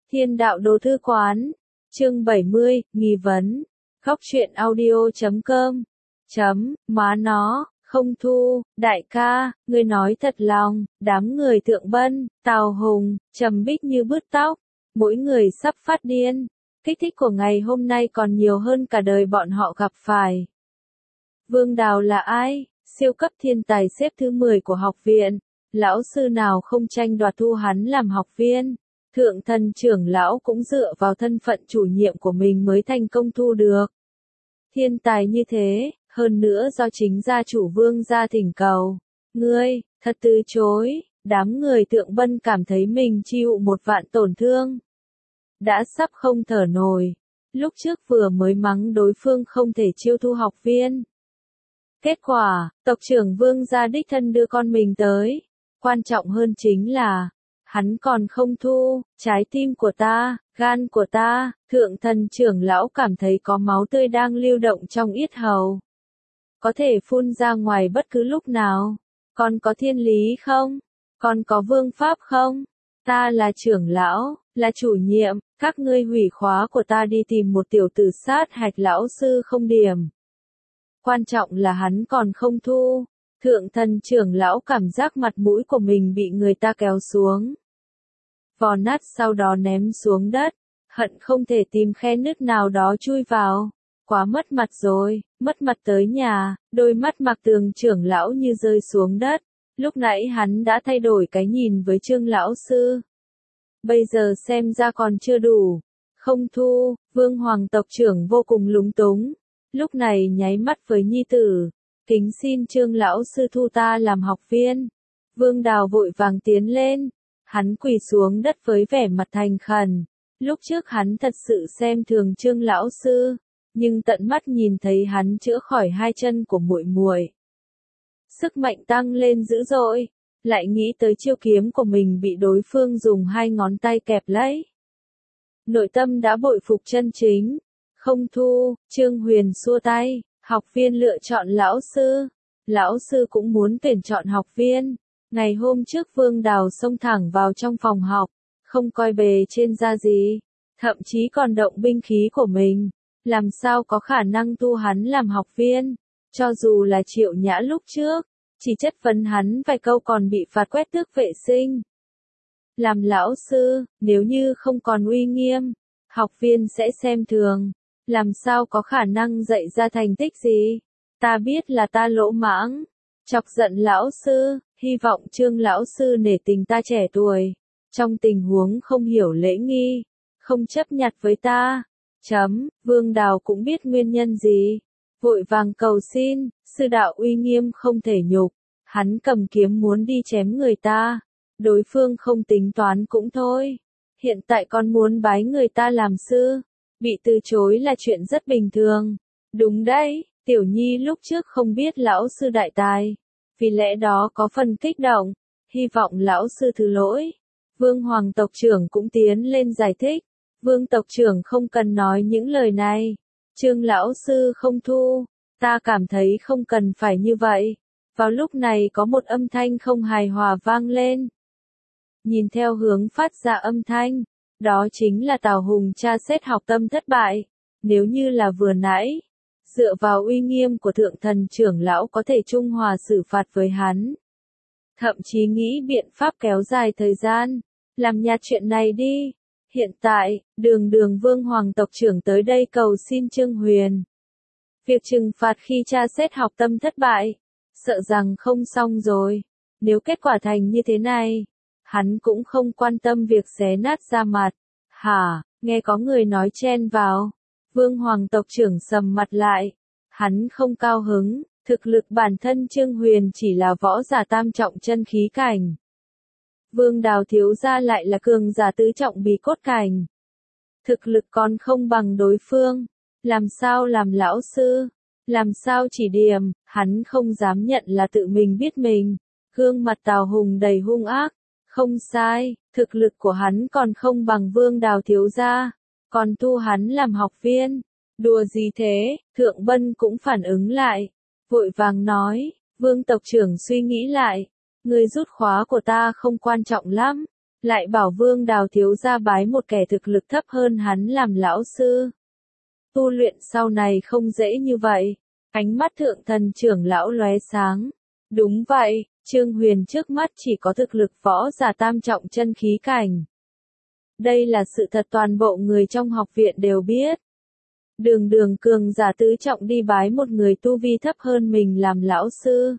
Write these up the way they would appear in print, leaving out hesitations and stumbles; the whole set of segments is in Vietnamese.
Thiên đạo đồ thư quán. Chương 70, nghi vấn. Góc truyện audio.com. Má nó, không thu, đại ca, ngươi nói thật lòng, đám người Thượng Bân, Tào Hùng, Trầm Bích như bứt tóc, mỗi người sắp phát điên. Kích thích của ngày hôm nay còn nhiều hơn cả đời bọn họ gặp phải. Vương Đào là ai? Siêu cấp thiên tài xếp thứ 10 của học viện. Lão sư nào không tranh đoạt thu hắn làm học viên. Thượng thần trưởng lão cũng dựa vào thân phận chủ nhiệm của mình mới thành công thu được. Thiên tài như thế, hơn nữa do chính gia chủ Vương gia thỉnh cầu. Ngươi, thật từ chối, đám người Thượng Bân cảm thấy mình chịu một vạn tổn thương. Đã sắp không thở nổi. Lúc trước vừa mới mắng đối phương không thể chiêu thu học viên. Kết quả, tộc trưởng Vương gia đích thân đưa con mình tới. Quan trọng hơn chính là, hắn còn không thu, trái tim của ta, gan của ta, thượng thần trưởng lão cảm thấy có máu tươi đang lưu động trong yết hầu. Có thể phun ra ngoài bất cứ lúc nào. Con có thiên lý không? Con có vương pháp không? Ta là trưởng lão, là chủ nhiệm, các ngươi hủy khóa của ta đi tìm một tiểu tử sát hạch lão sư không điểm. Quan trọng là hắn còn không thu. Thượng thần trưởng lão cảm giác mặt mũi của mình bị người ta kéo xuống. Vò nát sau đó ném xuống đất, hận không thể tìm khe nứt nào đó chui vào. Quá mất mặt rồi, mất mặt tới nhà, đôi mắt Mạc Tường trưởng lão như rơi xuống đất. Lúc nãy hắn đã thay đổi cái nhìn với Trương lão sư. Bây giờ xem ra còn chưa đủ. Không thu, Vương Hoàng tộc trưởng vô cùng lúng túng. Lúc này nháy mắt với nhi tử. Kính xin Trương lão sư thu ta làm học viên. Vương Đào vội vàng tiến lên. Hắn quỳ xuống đất với vẻ mặt thành khẩn. Lúc trước hắn thật sự xem thường Trương lão sư, nhưng tận mắt nhìn thấy hắn chữa khỏi hai chân của muội muội. Sức mạnh tăng lên dữ dội, lại nghĩ tới chiêu kiếm của mình bị đối phương dùng hai ngón tay kẹp lấy. Nội tâm đã bội phục chân chính. Không thu, Trương Huyền xua tay. Học viên lựa chọn lão sư. Lão sư cũng muốn tuyển chọn học viên. Ngày hôm trước Vương Đào xông thẳng vào trong phòng học, không coi bề trên ra gì, thậm chí còn động binh khí của mình. Làm sao có khả năng thu hắn làm học viên? Cho dù là Triệu Nhã lúc trước, chỉ chất vấn hắn vài câu còn bị phạt quét tước vệ sinh. Làm lão sư, nếu như không còn uy nghiêm, học viên sẽ xem thường. Làm sao có khả năng dạy ra thành tích gì? Ta biết là ta lỗ mãng, chọc giận lão sư, hy vọng Trương lão sư nể tình ta trẻ tuổi. Trong tình huống không hiểu lễ nghi, không chấp nhặt với ta. Vương Đào cũng biết nguyên nhân gì. Vội vàng cầu xin, sư đạo uy nghiêm không thể nhục. Hắn cầm kiếm muốn đi chém người ta. Đối phương không tính toán cũng thôi. Hiện tại con muốn bái người ta làm sư. Bị từ chối là chuyện rất bình thường. Đúng đấy, Tiểu Nhi lúc trước không biết lão sư đại tài. Vì lẽ đó có phần kích động. Hy vọng lão sư thứ lỗi. Vương Hoàng tộc trưởng cũng tiến lên giải thích. Vương tộc trưởng không cần nói những lời này. Trương lão sư không thu. Ta cảm thấy không cần phải như vậy. Vào lúc này có một âm thanh không hài hòa vang lên. Nhìn theo hướng phát ra âm thanh, đó chính là Tào Hùng tra xét học tâm thất bại. Nếu như là vừa nãy, dựa vào uy nghiêm của thượng thần trưởng lão có thể trung hòa xử phạt với hắn. Thậm chí nghĩ biện pháp kéo dài thời gian, làm nhạt chuyện này đi. Hiện tại, đường Vương Hoàng tộc trưởng tới đây cầu xin Trương Huyền. Việc trừng phạt khi tra xét học tâm thất bại, sợ rằng không xong rồi. Nếu kết quả thành như thế này, hắn cũng không quan tâm việc xé nát da mặt. Hả, nghe có người nói chen vào. Vương Hoàng tộc trưởng sầm mặt lại. Hắn không cao hứng, thực lực bản thân Trương Huyền chỉ là võ giả tam trọng chân khí cảnh. Vương Đào thiếu gia lại là cường giả tứ trọng bí cốt cảnh. Thực lực còn không bằng đối phương. Làm sao làm lão sư? Làm sao chỉ điểm? Hắn không dám nhận là tự mình biết mình. Gương mặt Tào Hùng đầy hung ác. Không sai, thực lực của hắn còn không bằng Vương Đào thiếu gia. Còn thu hắn làm học viên. Đùa gì thế? Thượng Bân cũng phản ứng lại. Vội vàng nói, Vương tộc trưởng suy nghĩ lại. Người rút khóa của ta không quan trọng lắm. lại bảo Vương Đào thiếu gia bái một kẻ thực lực thấp hơn hắn làm lão sư. Tu luyện sau này không dễ như vậy. Ánh mắt thượng thần trưởng lão lóe sáng. Đúng vậy, Trương Huyền trước mắt chỉ có thực lực võ giả tam trọng chân khí cảnh. Đây là sự thật toàn bộ người trong học viện đều biết. Đường đường cường giả tứ trọng đi bái một người tu vi thấp hơn mình làm lão sư.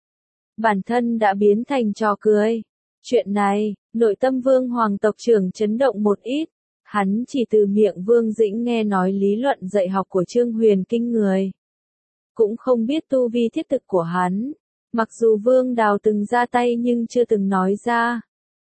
Bản thân đã biến thành trò cười. Chuyện này, nội tâm Vương Hoàng tộc trưởng chấn động một ít. Hắn chỉ từ miệng Vương Dĩnh nghe nói lý luận dạy học của Trương Huyền kinh người. Cũng không biết tu vi thiết thực của hắn. Mặc dù Vương Đào từng ra tay nhưng chưa từng nói ra.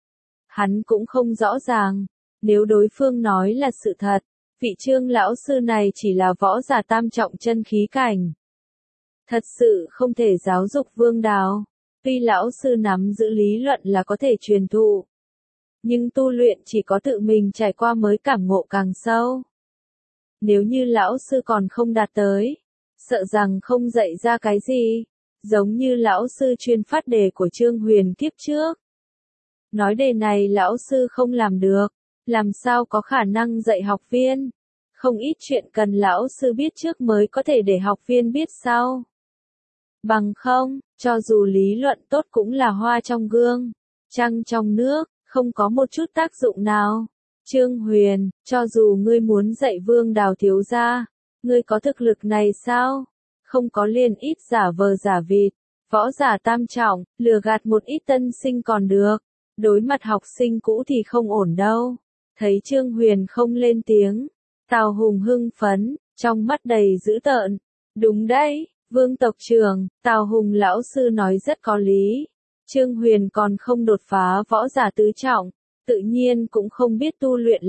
Hắn cũng không rõ ràng. Nếu đối phương nói là sự thật, vị Trương lão sư này chỉ là võ giả tam trọng chân khí cảnh. Thật sự không thể giáo dục Vương Đào. Tuy lão sư nắm giữ lý luận là có thể truyền thụ, nhưng tu luyện chỉ có tự mình trải qua mới cảm ngộ càng sâu. Nếu như lão sư còn không đạt tới, sợ rằng không dạy ra cái gì, giống như lão sư chuyên phát đề của Trương Huyền kiếp trước. Nói đề này lão sư không làm được, làm sao có khả năng dạy học viên? Không ít chuyện cần lão sư biết trước mới có thể để học viên biết sau. Bằng không, cho dù lý luận tốt cũng là hoa trong gương, trăng trong nước, không có một chút tác dụng nào. Trương Huyền, cho dù ngươi muốn dạy Vương Đào thiếu gia, ngươi có thực lực này sao? Không có liền ít giả vờ giả vịt, võ giả tam trọng, lừa gạt một ít tân sinh còn được. Đối mặt học sinh cũ thì không ổn đâu. Thấy Trương Huyền không lên tiếng, Tào Hùng hưng phấn, trong mắt đầy dữ tợn. Đúng đấy, Vương tộc trưởng, Tào Hùng lão sư nói rất có lý. Trương Huyền còn không đột phá võ giả tứ trọng, tự nhiên cũng không biết tu luyện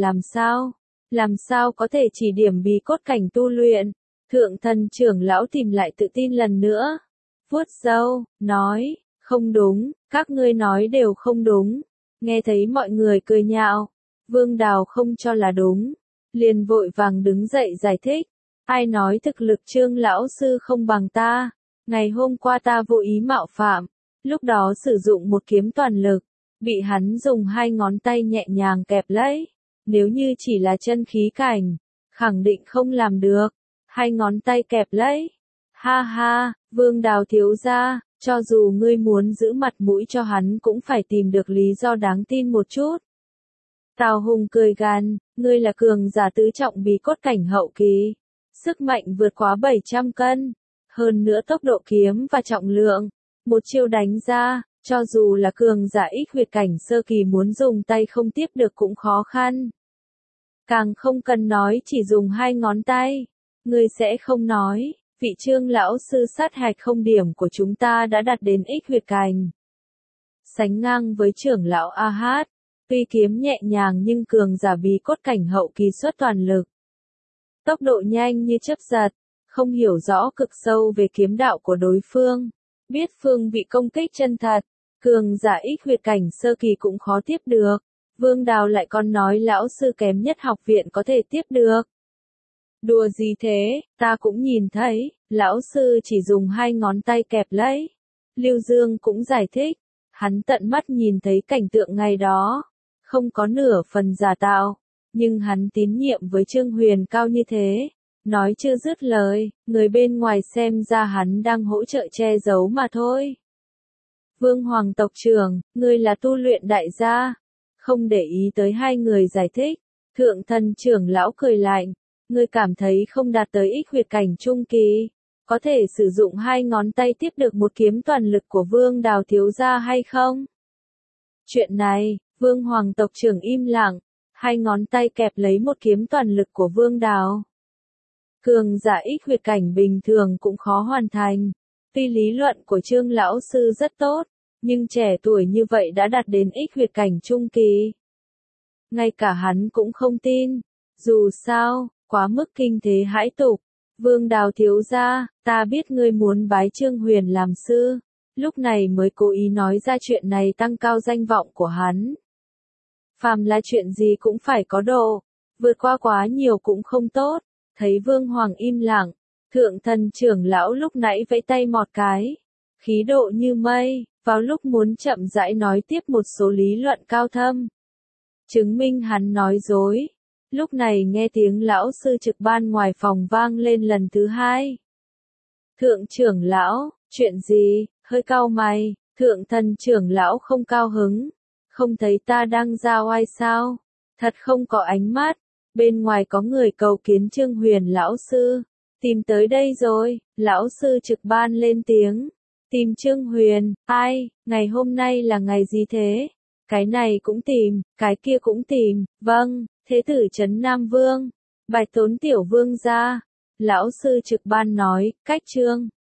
làm sao có thể chỉ điểm bí cốt cảnh tu luyện. Thượng thần trưởng lão tìm lại tự tin lần nữa, vuốt râu, nói, không đúng, các ngươi nói đều không đúng. Nghe thấy mọi người cười nhạo, Vương Đào không cho là đúng, liền vội vàng đứng dậy giải thích. Ai nói thực lực Trương lão sư không bằng ta? Ngày hôm qua ta vô ý mạo phạm, lúc đó sử dụng một kiếm toàn lực, bị hắn dùng hai ngón tay nhẹ nhàng kẹp lấy. Nếu như chỉ là chân khí cảnh, khẳng định không làm được. Hai ngón tay kẹp lấy. Ha ha, Vương Đào thiếu gia, cho dù ngươi muốn giữ mặt mũi cho hắn cũng phải tìm được lý do đáng tin một chút. Tào Hùng cười gằn, ngươi là cường giả tứ trọng bí cốt cảnh hậu kỳ. Sức mạnh vượt quá 700 cân. Hơn nữa tốc độ kiếm và trọng lượng. Một chiêu đánh ra, cho dù là cường giả ít huyệt cảnh sơ kỳ muốn dùng tay không tiếp được cũng khó khăn. Càng không cần nói chỉ dùng hai ngón tay. Ngươi sẽ không nói, vị Trương lão sư sát hạch không điểm của chúng ta đã đạt đến ít huyệt cảnh. Sánh ngang với trưởng lão A-hát, tuy kiếm nhẹ nhàng nhưng cường giả bí cốt cảnh hậu kỳ xuất toàn lực. Tốc độ nhanh như chớp giật, không hiểu rõ cực sâu về kiếm đạo của đối phương, biết phương vị công kích chân thật, cường giả ít huyệt cảnh sơ kỳ cũng khó tiếp được. Vương Đào lại còn nói lão sư kém nhất học viện có thể tiếp được. Đùa gì thế, ta cũng nhìn thấy, lão sư chỉ dùng hai ngón tay kẹp lấy. Lưu Dương cũng giải thích, hắn tận mắt nhìn thấy cảnh tượng ngày đó, không có nửa phần giả tạo, nhưng hắn tín nhiệm với Trương Huyền cao như thế. Nói chưa dứt lời, người bên ngoài xem ra hắn đang hỗ trợ che giấu mà thôi. Vương Hoàng tộc trưởng, ngươi là tu luyện đại gia. Không để ý tới hai người giải thích, thượng thần trưởng lão cười lạnh. Ngươi cảm thấy không đạt tới ít huyệt cảnh trung kỳ, có thể sử dụng hai ngón tay tiếp được một kiếm toàn lực của Vương Đào thiếu gia hay không? Chuyện này, Vương Hoàng tộc trưởng im lặng, hai ngón tay kẹp lấy một kiếm toàn lực của Vương Đào. Cường giả ít huyệt cảnh bình thường cũng khó hoàn thành. Tuy lý luận của Trương lão sư rất tốt, nhưng trẻ tuổi như vậy đã đạt đến ít huyệt cảnh trung kỳ. Ngay cả hắn cũng không tin. Dù sao, quá mức kinh thế hãi tục. Vương Đào thiếu gia, ta biết ngươi muốn bái Trương Huyền làm sư, lúc này mới cố ý nói ra chuyện này tăng cao danh vọng của hắn. Phàm là chuyện gì cũng phải có độ, vượt qua quá nhiều cũng không tốt. Thấy Vương Hoàng im lặng, thượng thần trưởng lão lúc nãy vẫy tay một cái, khí độ như mây, vào lúc muốn chậm rãi nói tiếp một số lý luận cao thâm, chứng minh hắn nói dối. Lúc này nghe tiếng lão sư trực ban ngoài phòng vang lên lần thứ hai. Thượng trưởng lão, chuyện gì, hơi cau mày, thượng thần trưởng lão không cao hứng, không thấy ta đang ra oai sao, thật không có ánh mắt, bên ngoài có người cầu kiến Trương Huyền lão sư, tìm tới đây rồi, lão sư trực ban lên tiếng, tìm Trương Huyền, ai, ngày hôm nay là ngày gì thế? Cái này cũng tìm, cái kia cũng tìm, vâng, thế tử trấn Nam Vương, bạch tốn tiểu vương ra, lão sư trực ban nói, cách Trương